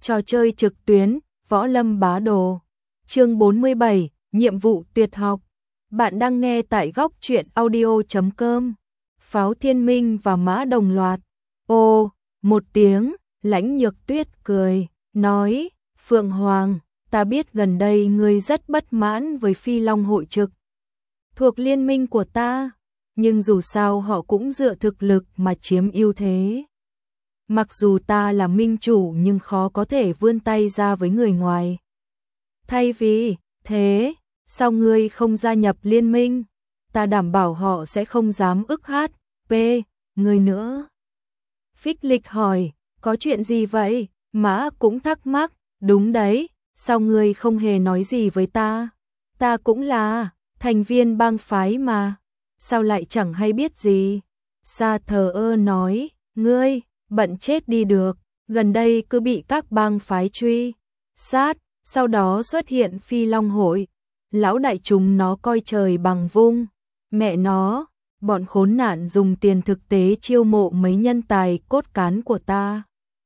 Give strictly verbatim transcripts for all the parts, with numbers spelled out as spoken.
Trò chơi trực tuyến, Võ Lâm Bá Đồ. Chương bốn mươi bảy, nhiệm vụ tuyệt học. Bạn đang nghe tại góc truyện audio chấm com. Pháo Thiên Minh và Mã Đồng loạt. Ô, một tiếng, Lãnh Nhược Tuyết cười, nói, Phượng Hoàng, ta biết gần đây ngươi rất bất mãn với Phi Long hội trực thuộc liên minh của ta, nhưng dù sao họ cũng dựa thực lực mà chiếm ưu thế. Mặc dù ta là minh chủ nhưng khó có thể vươn tay ra với người ngoài. Thay vì thế, sao ngươi không gia nhập liên minh? Ta đảm bảo họ sẽ không dám ức hát, p, ngươi nữa. Phích Lịch hỏi, có chuyện gì vậy? Mã cũng thắc mắc, đúng đấy, sao ngươi không hề nói gì với ta? Ta cũng là thành viên bang phái mà, sao lại chẳng hay biết gì? Sa thờ ơ nói, ngươi bận chết đi được, gần đây cứ bị các bang phái truy sát, sau đó xuất hiện Phi Long hội, lão đại chúng nó coi trời bằng vung, mẹ nó, bọn khốn nạn dùng tiền thực tế chiêu mộ mấy nhân tài cốt cán của ta.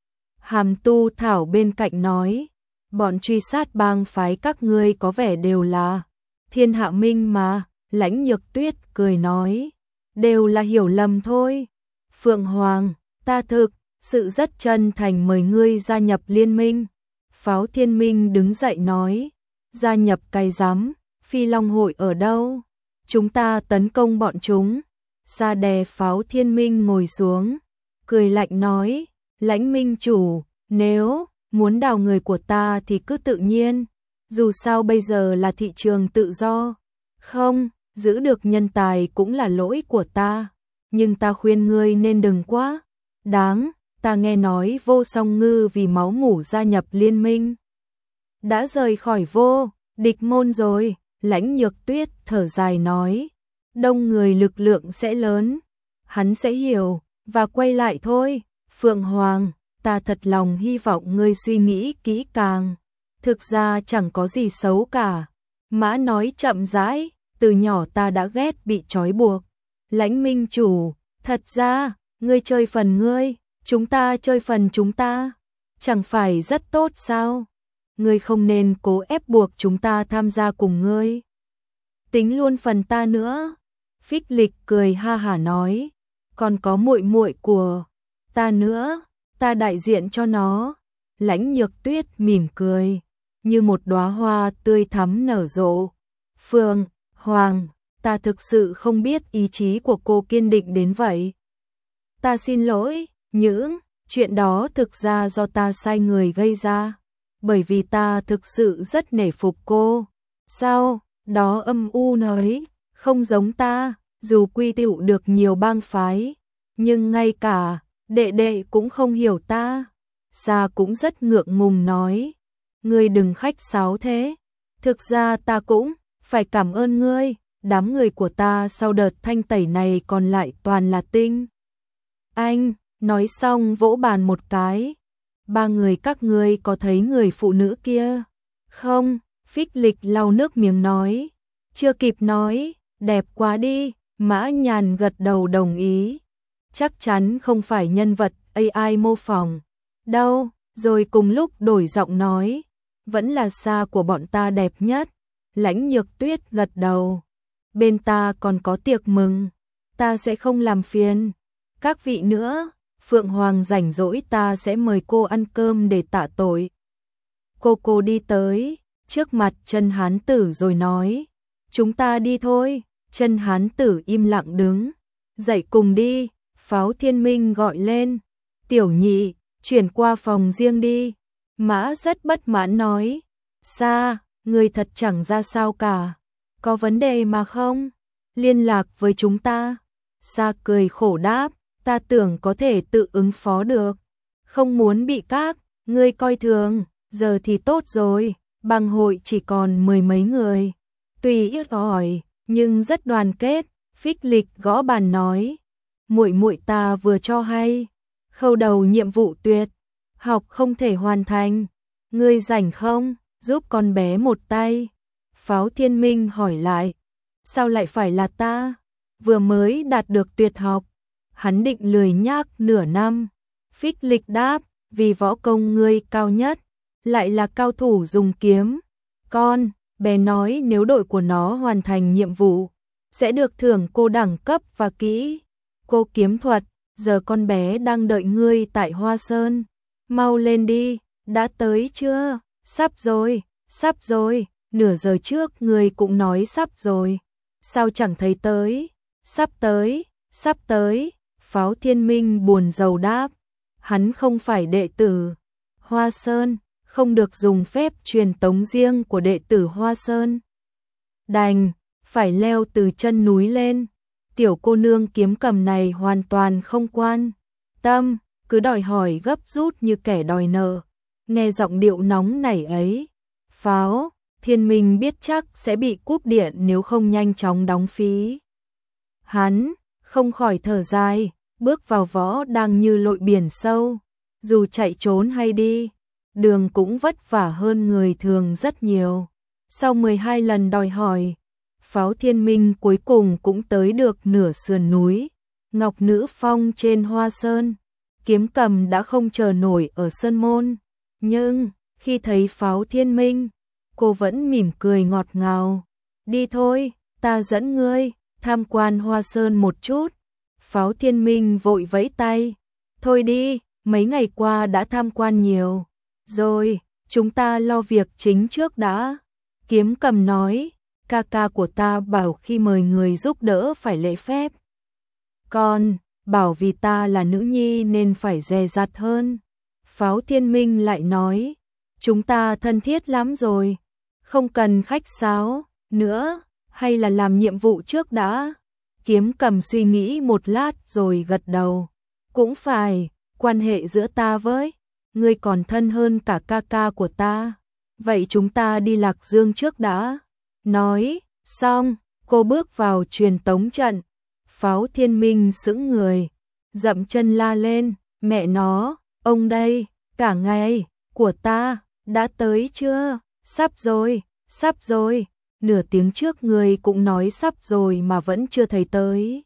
Hàm Tu Thảo bên cạnh nói, bọn truy sát bang phái các ngươi có vẻ đều là Thiên Hạ Minh mà. Lãnh Nhược Tuyết cười nói, đều là hiểu lầm thôi. Phượng Hoàng, ta thực sự rất chân thành mời ngươi gia nhập liên minh. Pháo Thiên Minh đứng dậy nói, gia nhập cái rắm, Phi Long hội ở đâu? Chúng ta tấn công bọn chúng. Sa đè Pháo Thiên Minh ngồi xuống, cười lạnh nói, Lãnh minh chủ, nếu muốn đào người của ta thì cứ tự nhiên, dù sao bây giờ là thị trường tự do. Không, giữ được nhân tài cũng là lỗi của ta, nhưng ta khuyên ngươi nên đừng quá đáng. Ta nghe nói Vô Song Ngư vì máu mủ gia nhập liên minh, đã rời khỏi vô địch môn rồi. Lãnh Nhược Tuyết thở dài nói, đông người lực lượng sẽ lớn, hắn sẽ hiểu và quay lại thôi. Phượng Hoàng, ta thật lòng hy vọng ngươi suy nghĩ kỹ càng, thực ra chẳng có gì xấu cả. Mã nói chậm rãi, từ nhỏ ta đã ghét bị trói buộc. Lãnh minh chủ, thật ra, ngươi chơi phần ngươi, chúng ta chơi phần chúng ta, chẳng phải rất tốt sao? Ngươi không nên cố ép buộc chúng ta tham gia cùng ngươi. Tính luôn phần ta nữa. Phích Lịch cười ha hả nói, còn có muội muội của ta nữa, ta đại diện cho nó. Lãnh Nhược Tuyết mỉm cười, như một đóa hoa tươi thắm nở rộ. Phượng Hoàng, ta thực sự không biết ý chí của cô kiên định đến vậy. Ta xin lỗi, những chuyện đó thực ra do ta sai người gây ra, bởi vì ta thực sự rất nể phục cô. Sao, đó âm u nói, không giống ta, dù quy tụ được nhiều bang phái, nhưng ngay cả đệ đệ cũng không hiểu ta. Sa cũng rất ngượng ngùng nói, ngươi đừng khách sáo thế, thực ra ta cũng phải cảm ơn ngươi, đám người của ta sau đợt thanh tẩy này còn lại toàn là tinh anh. Nói xong vỗ bàn một cái, ba người các ngươi có thấy người phụ nữ kia không? Phích Lịch lau nước miếng nói, chưa kịp nói, đẹp quá đi. Mã Nhàn gật đầu đồng ý, chắc chắn không phải nhân vật a i mô phỏng đâu, rồi cùng lúc đổi giọng nói, vẫn là Sa của bọn ta đẹp nhất. Lãnh Nhược Tuyết gật đầu, bên ta còn có tiệc mừng, ta sẽ không làm phiền các vị nữa. Phượng Hoàng rảnh rỗi ta sẽ mời cô ăn cơm để tạ tội. Cô cô đi tới trước mặt Chân Hán Tử rồi nói, chúng ta đi thôi. Chân Hán Tử im lặng đứng dậy, cùng đi. Pháo Thiên Minh gọi lên, tiểu nhị, chuyển qua phòng riêng đi. Mã rất bất mãn nói, Sa, người thật chẳng ra sao cả, có vấn đề mà không liên lạc với chúng ta? Sa cười khổ đáp, ta tưởng có thể tự ứng phó được, không muốn bị các ngươi coi thường. Giờ thì tốt rồi, bang hội chỉ còn mười mấy người, tuy ít ỏi nhưng rất đoàn kết. Phích Lịch gõ bàn nói, muội muội ta vừa cho hay, khâu đầu nhiệm vụ tuyệt học không thể hoàn thành, ngươi rảnh không, giúp con bé một tay? Pháo Thiên Minh hỏi lại, sao lại phải là ta? Vừa mới đạt được tuyệt học, hắn định lười nhác nửa năm. Phích Lịch đáp, vì võ công ngươi cao nhất, lại là cao thủ dùng kiếm. Con, bé nói nếu đội của nó hoàn thành nhiệm vụ, sẽ được thưởng cô đẳng cấp và kỹ cô kiếm thuật, giờ con bé đang đợi ngươi tại Hoa Sơn. Mau lên đi, đã tới chưa? Sắp rồi, sắp rồi, nửa giờ trước ngươi cũng nói sắp rồi. Sao chẳng thấy tới? Sắp tới, sắp tới, Pháo Thiên Minh buồn rầu đáp. Hắn không phải đệ tử Hoa Sơn, không được dùng phép truyền tống riêng của đệ tử Hoa Sơn. Đành, phải leo từ chân núi lên. Tiểu cô nương kiếm cầm này hoàn toàn không quan tâm, cứ đòi hỏi gấp rút như kẻ đòi nợ. Nghe giọng điệu nóng nảy ấy, Pháo Thiên Minh biết chắc sẽ bị cúp điện nếu không nhanh chóng đóng phí. Hắn không khỏi thở dài, bước vào võ đang như lội biển sâu, dù chạy trốn hay đi, đường cũng vất vả hơn người thường rất nhiều. Sau mười hai lần đòi hỏi, Pháo Thiên Minh cuối cùng cũng tới được nửa sườn núi Ngọc Nữ Phong trên Hoa Sơn. Kiếm cầm đã không chờ nổi ở Sơn Môn, nhưng khi thấy Pháo Thiên Minh, cô vẫn mỉm cười ngọt ngào. Đi thôi, ta dẫn ngươi tham quan Hoa Sơn một chút. Pháo Thiên Minh vội vẫy tay. Thôi đi, mấy ngày qua đã tham quan nhiều rồi, chúng ta lo việc chính trước đã. Kiếm cầm nói, ca ca của ta bảo khi mời người giúp đỡ phải lễ phép. Còn bảo vì ta là nữ nhi nên phải dè dặt hơn. Pháo Thiên Minh lại nói, chúng ta thân thiết lắm rồi, không cần khách sáo nữa, hay là làm nhiệm vụ trước đã. Kiếm cầm suy nghĩ một lát rồi gật đầu. Cũng phải, quan hệ giữa ta với ngươi còn thân hơn cả ca ca của ta. Vậy chúng ta đi Lạc Dương trước đã. Nói xong, cô bước vào truyền tống trận. Pháo Thiên Minh sững người, dậm chân la lên, mẹ nó, ông đây, cả ngày của ta đã tới chưa? Sắp rồi, sắp rồi. Nửa tiếng trước người cũng nói sắp rồi mà vẫn chưa thấy tới.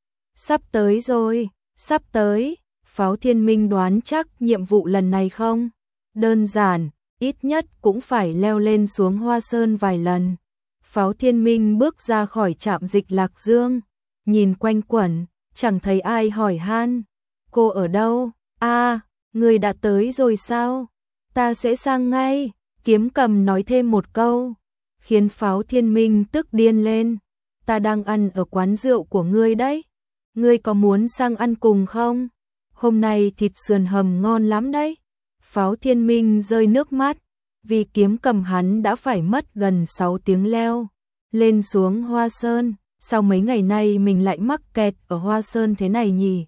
Sắp tới rồi, sắp tới. Pháo Thiên Minh đoán chắc nhiệm vụ lần này không đơn giản, ít nhất cũng phải leo lên xuống Hoa Sơn vài lần. Pháo Thiên Minh bước ra khỏi trạm dịch Lạc Dương, nhìn quanh quẩn, chẳng thấy ai hỏi han. Cô ở đâu? À, người đã tới rồi sao? Ta sẽ sang ngay. Kiếm cầm nói thêm một câu, khiến Pháo Thiên Minh tức điên lên. Ta đang ăn ở quán rượu của ngươi đấy. Ngươi có muốn sang ăn cùng không? Hôm nay thịt sườn hầm ngon lắm đấy. Pháo Thiên Minh rơi nước mắt, vì kiếm cầm hắn đã phải mất gần sáu tiếng leo lên xuống Hoa Sơn. Sao mấy ngày nay mình lại mắc kẹt ở Hoa Sơn thế này nhỉ?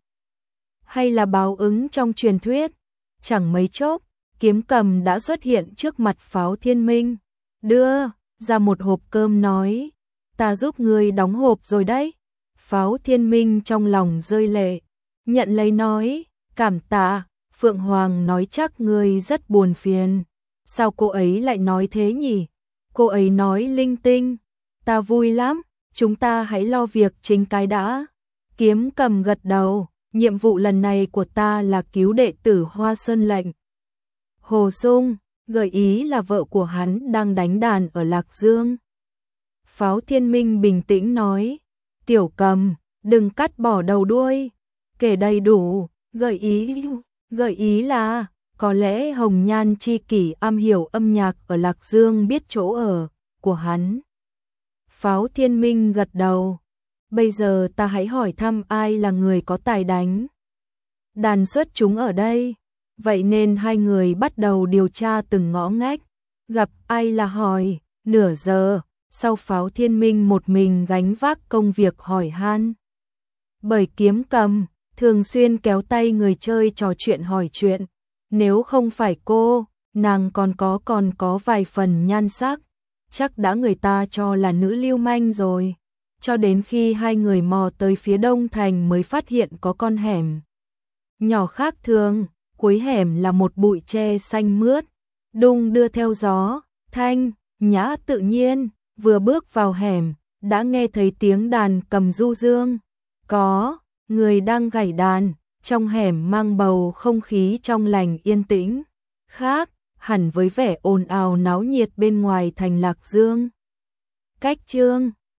Hay là báo ứng trong truyền thuyết? Chẳng mấy chốc, kiếm cầm đã xuất hiện trước mặt Pháo Thiên Minh, đưa ra một hộp cơm nói, ta giúp ngươi đóng hộp rồi đấy. Pháo Thiên Minh trong lòng rơi lệ, nhận lấy nói, cảm tạ. Phượng Hoàng nói chắc ngươi rất buồn phiền. Sao cô ấy lại nói thế nhỉ? Cô ấy nói linh tinh. Ta vui lắm, chúng ta hãy lo việc chính cái đã. Kiếm cầm gật đầu, nhiệm vụ lần này của ta là cứu đệ tử Hoa Sơn lệnh. Hồ Dung, gợi ý là vợ của hắn đang đánh đàn ở Lạc Dương. Pháo Thiên Minh bình tĩnh nói, tiểu cầm, đừng cắt bỏ đầu đuôi, kể đầy đủ, gợi ý, gợi ý là, có lẽ Hồng Nhan Chi Kỷ am hiểu âm nhạc ở Lạc Dương biết chỗ ở của hắn. Pháo Thiên Minh gật đầu, bây giờ ta hãy hỏi thăm ai là người có tài đánh đàn xuất chúng ở đây. Vậy nên hai người bắt đầu điều tra từng ngõ ngách, gặp ai là hỏi. Nửa giờ sau Pháo Thiên Minh một mình gánh vác công việc hỏi han. Bởi kiếm cầm thường xuyên kéo tay người chơi trò chuyện hỏi chuyện, nếu không phải cô, nàng còn có còn có vài phần nhan sắc, chắc đã người ta cho là nữ lưu manh rồi. Cho đến khi hai người mò tới phía đông thành mới phát hiện có con hẻm nhỏ khác thường, cuối hẻm là một bụi tre xanh mướt, đung đưa theo gió, thanh nhã tự nhiên. Vừa bước vào hẻm, đã nghe thấy tiếng đàn cầm du dương, có người đang gảy đàn, trong hẻm mang bầu không khí trong lành yên tĩnh, khác hẳn với vẻ ồn ào náo nhiệt bên ngoài thành Lạc Dương. Cách Chương